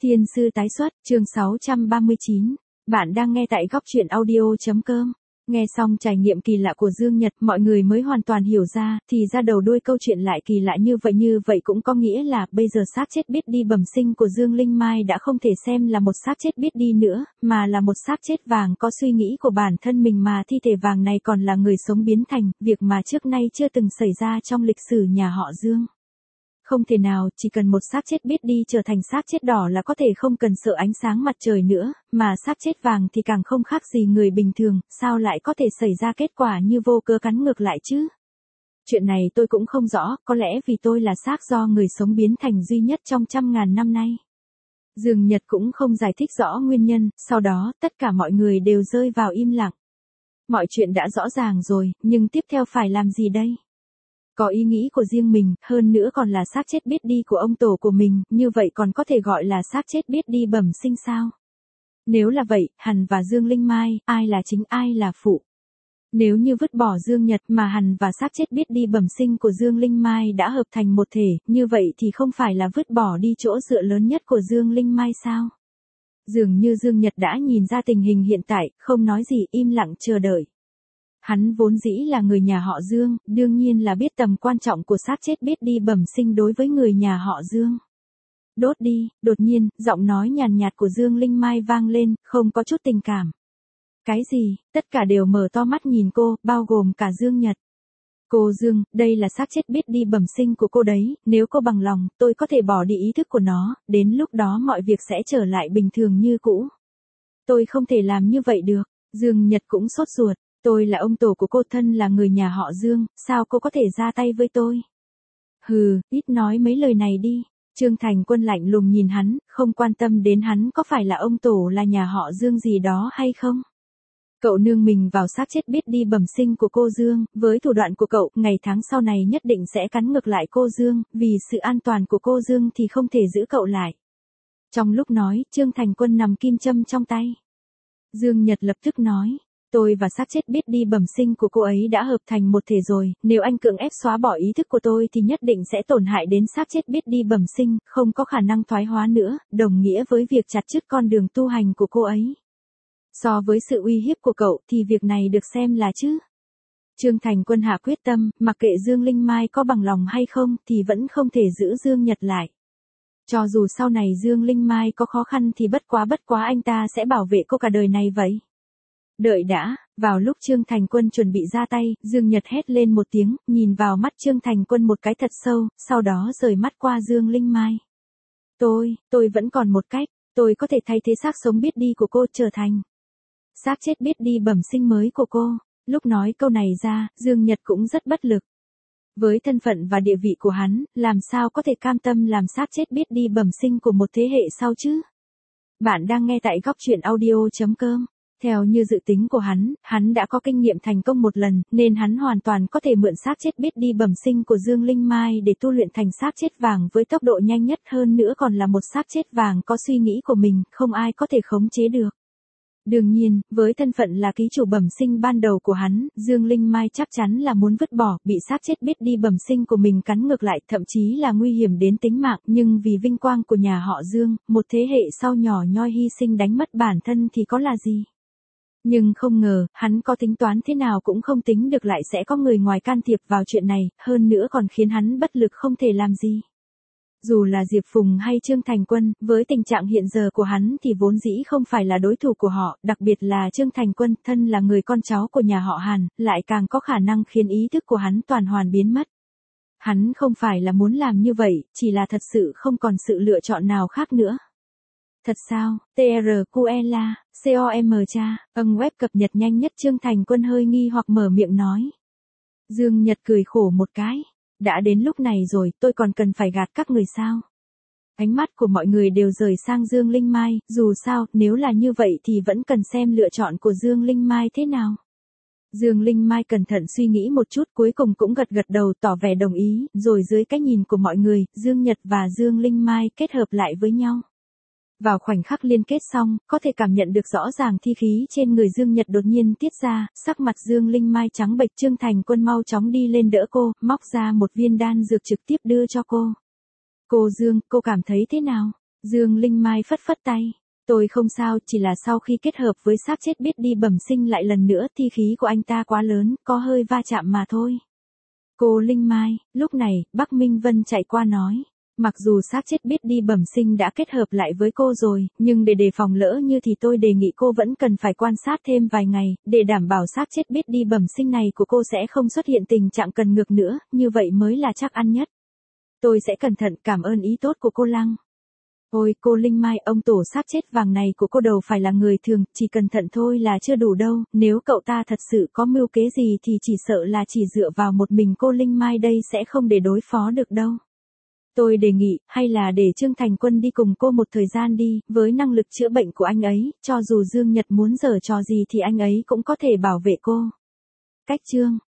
Thiên sư tái xuất, chương 639. Bạn đang nghe tại góc truyện audio.com. Nghe xong trải nghiệm kỳ lạ của Dương Nhật, mọi người mới hoàn toàn hiểu ra, thì ra đầu đuôi câu chuyện lại kỳ lạ như vậy cũng có nghĩa là bây giờ xác chết biết đi bẩm sinh của Dương Linh Mai đã không thể xem là một xác chết biết đi nữa, mà là một xác chết vàng có suy nghĩ của bản thân mình, mà thi thể vàng này còn là người sống biến thành, việc mà trước nay chưa từng xảy ra trong lịch sử nhà họ Dương. Không thể nào, chỉ cần một xác chết biết đi trở thành xác chết đỏ là có thể không cần sợ ánh sáng mặt trời nữa, mà xác chết vàng thì càng không khác gì người bình thường, sao lại có thể xảy ra kết quả như vô cớ cắn ngược lại chứ? Chuyện này tôi cũng không rõ, có lẽ vì tôi là xác do người sống biến thành duy nhất trong trăm ngàn năm nay. Dương Nhật cũng không giải thích rõ nguyên nhân, sau đó tất cả mọi người đều rơi vào im lặng. Mọi chuyện đã rõ ràng rồi, nhưng tiếp theo phải làm gì đây? Có ý nghĩ của riêng mình, hơn nữa còn là xác chết biết đi của ông tổ của mình, như vậy còn có thể gọi là xác chết biết đi bẩm sinh sao? Nếu là vậy, Hàn và Dương Linh Mai, ai là chính ai là phụ? Nếu như vứt bỏ Dương Nhật mà Hàn và xác chết biết đi bẩm sinh của Dương Linh Mai đã hợp thành một thể, như vậy thì không phải là vứt bỏ đi chỗ dựa lớn nhất của Dương Linh Mai sao? Dường như Dương Nhật đã nhìn ra tình hình hiện tại, không nói gì, im lặng chờ đợi. Hắn vốn dĩ là người nhà họ Dương, đương nhiên là biết tầm quan trọng của xác chết biết đi bẩm sinh đối với người nhà họ Dương. Đốt đi, đột nhiên, giọng nói nhàn nhạt của Dương Linh Mai vang lên, không có chút tình cảm. Cái gì, tất cả đều mở to mắt nhìn cô, bao gồm cả Dương Nhật. Cô Dương, đây là xác chết biết đi bẩm sinh của cô đấy, nếu cô bằng lòng, tôi có thể bỏ đi ý thức của nó, đến lúc đó mọi việc sẽ trở lại bình thường như cũ. Tôi không thể làm như vậy được, Dương Nhật cũng sốt ruột. Tôi là ông tổ của cô, thân là người nhà họ Dương, sao cô có thể ra tay với tôi? Hừ, ít nói mấy lời này đi. Trương Thành Quân lạnh lùng nhìn hắn, không quan tâm đến hắn có phải là ông tổ là nhà họ Dương gì đó hay không. Cậu nương mình vào xác chết biết đi bẩm sinh của cô Dương, với thủ đoạn của cậu, ngày tháng sau này nhất định sẽ cắn ngược lại cô Dương, vì sự an toàn của cô Dương thì không thể giữ cậu lại. Trong lúc nói, Trương Thành Quân nằm kim châm trong tay. Dương Nhật lập tức nói. Tôi và xác chết biết đi bẩm sinh của cô ấy đã hợp thành một thể rồi, nếu anh cưỡng ép xóa bỏ ý thức của tôi thì nhất định sẽ tổn hại đến xác chết biết đi bẩm sinh, không có khả năng thoái hóa nữa, đồng nghĩa với việc chặt đứt con đường tu hành của cô ấy. So với sự uy hiếp của cậu thì việc này được xem là chứ. Trương Thành Quân hạ quyết tâm, mặc kệ Dương Linh Mai có bằng lòng hay không thì vẫn không thể giữ Dương Nhật lại. Cho dù sau này Dương Linh Mai có khó khăn thì bất quá anh ta sẽ bảo vệ cô cả đời này vậy. Đợi đã, vào lúc Trương Thành Quân chuẩn bị ra tay, Dương Nhật hét lên một tiếng, nhìn vào mắt Trương Thành Quân một cái thật sâu, sau đó rời mắt qua Dương Linh Mai. Tôi vẫn còn một cách, tôi có thể thay thế xác sống biết đi của cô trở thành xác chết biết đi bẩm sinh mới của cô. Lúc nói câu này ra, Dương Nhật cũng rất bất lực. Với thân phận và địa vị của hắn, làm sao có thể cam tâm làm xác chết biết đi bẩm sinh của một thế hệ sau chứ? Bạn đang nghe tại góc truyện audio.com. Theo như dự tính của hắn đã có kinh nghiệm thành công một lần, nên hắn hoàn toàn có thể mượn xác chết biết đi bẩm sinh của Dương Linh Mai để tu luyện thành xác chết vàng với tốc độ nhanh nhất, hơn nữa còn là một xác chết vàng có suy nghĩ của mình, không ai có thể khống chế được. Đương nhiên, với thân phận là ký chủ bẩm sinh ban đầu của hắn, Dương Linh Mai chắc chắn là muốn vứt bỏ, bị xác chết biết đi bẩm sinh của mình cắn ngược lại, thậm chí là nguy hiểm đến tính mạng, nhưng vì vinh quang của nhà họ Dương, một thế hệ sau nhỏ nhoi hy sinh đánh mất bản thân thì có là gì? Nhưng không ngờ, hắn có tính toán thế nào cũng không tính được lại sẽ có người ngoài can thiệp vào chuyện này, hơn nữa còn khiến hắn bất lực không thể làm gì. Dù là Diệp Phùng hay Trương Thành Quân, với tình trạng hiện giờ của hắn thì vốn dĩ không phải là đối thủ của họ, đặc biệt là Trương Thành Quân, thân là người con cháu của nhà họ Hàn, lại càng có khả năng khiến ý thức của hắn toàn hoàn biến mất. Hắn không phải là muốn làm như vậy, chỉ là thật sự không còn sự lựa chọn nào khác nữa. Thật sao, TRQLA, COM cha, web cập nhật nhanh nhất. Trương Thành Quân hơi nghi hoặc mở miệng nói. Dương Nhật cười khổ một cái. Đã đến lúc này rồi, tôi còn cần phải gạt các người sao? Ánh mắt của mọi người đều rời sang Dương Linh Mai, dù sao, nếu là như vậy thì vẫn cần xem lựa chọn của Dương Linh Mai thế nào. Dương Linh Mai cẩn thận suy nghĩ một chút, cuối cùng cũng gật đầu tỏ vẻ đồng ý, rồi dưới cái nhìn của mọi người, Dương Nhật và Dương Linh Mai kết hợp lại với nhau. Vào khoảnh khắc liên kết xong, có thể cảm nhận được rõ ràng thi khí trên người Dương Nhật đột nhiên tiết ra, sắc mặt Dương Linh Mai trắng bệch. Trương Thành Quân mau chóng đi lên đỡ cô, móc ra một viên đan dược trực tiếp đưa cho cô. Cô Dương, cô cảm thấy thế nào? Dương Linh Mai phất phất tay. Tôi không sao, chỉ là sau khi kết hợp với xác chết biết đi bẩm sinh lại lần nữa thì khí của anh ta quá lớn, có hơi va chạm mà thôi. Cô Linh Mai, lúc này, Bắc Minh Vân chạy qua nói. Mặc dù xác chết biết đi bẩm sinh đã kết hợp lại với cô rồi, nhưng để đề phòng lỡ như thì tôi đề nghị cô vẫn cần phải quan sát thêm vài ngày, để đảm bảo xác chết biết đi bẩm sinh này của cô sẽ không xuất hiện tình trạng cần ngược nữa, như vậy mới là chắc ăn nhất. Tôi sẽ cẩn thận, cảm ơn ý tốt của cô Lăng. Ôi cô Linh Mai, ông tổ xác chết vàng này của cô đầu phải là người thường, chỉ cẩn thận thôi là chưa đủ đâu, nếu cậu ta thật sự có mưu kế gì thì chỉ sợ là chỉ dựa vào một mình cô Linh Mai đây sẽ không để đối phó được đâu. Tôi đề nghị, hay là để Trương Thành Quân đi cùng cô một thời gian đi, với năng lực chữa bệnh của anh ấy, cho dù Dương Nhật muốn giở trò gì thì anh ấy cũng có thể bảo vệ cô. Cách Trương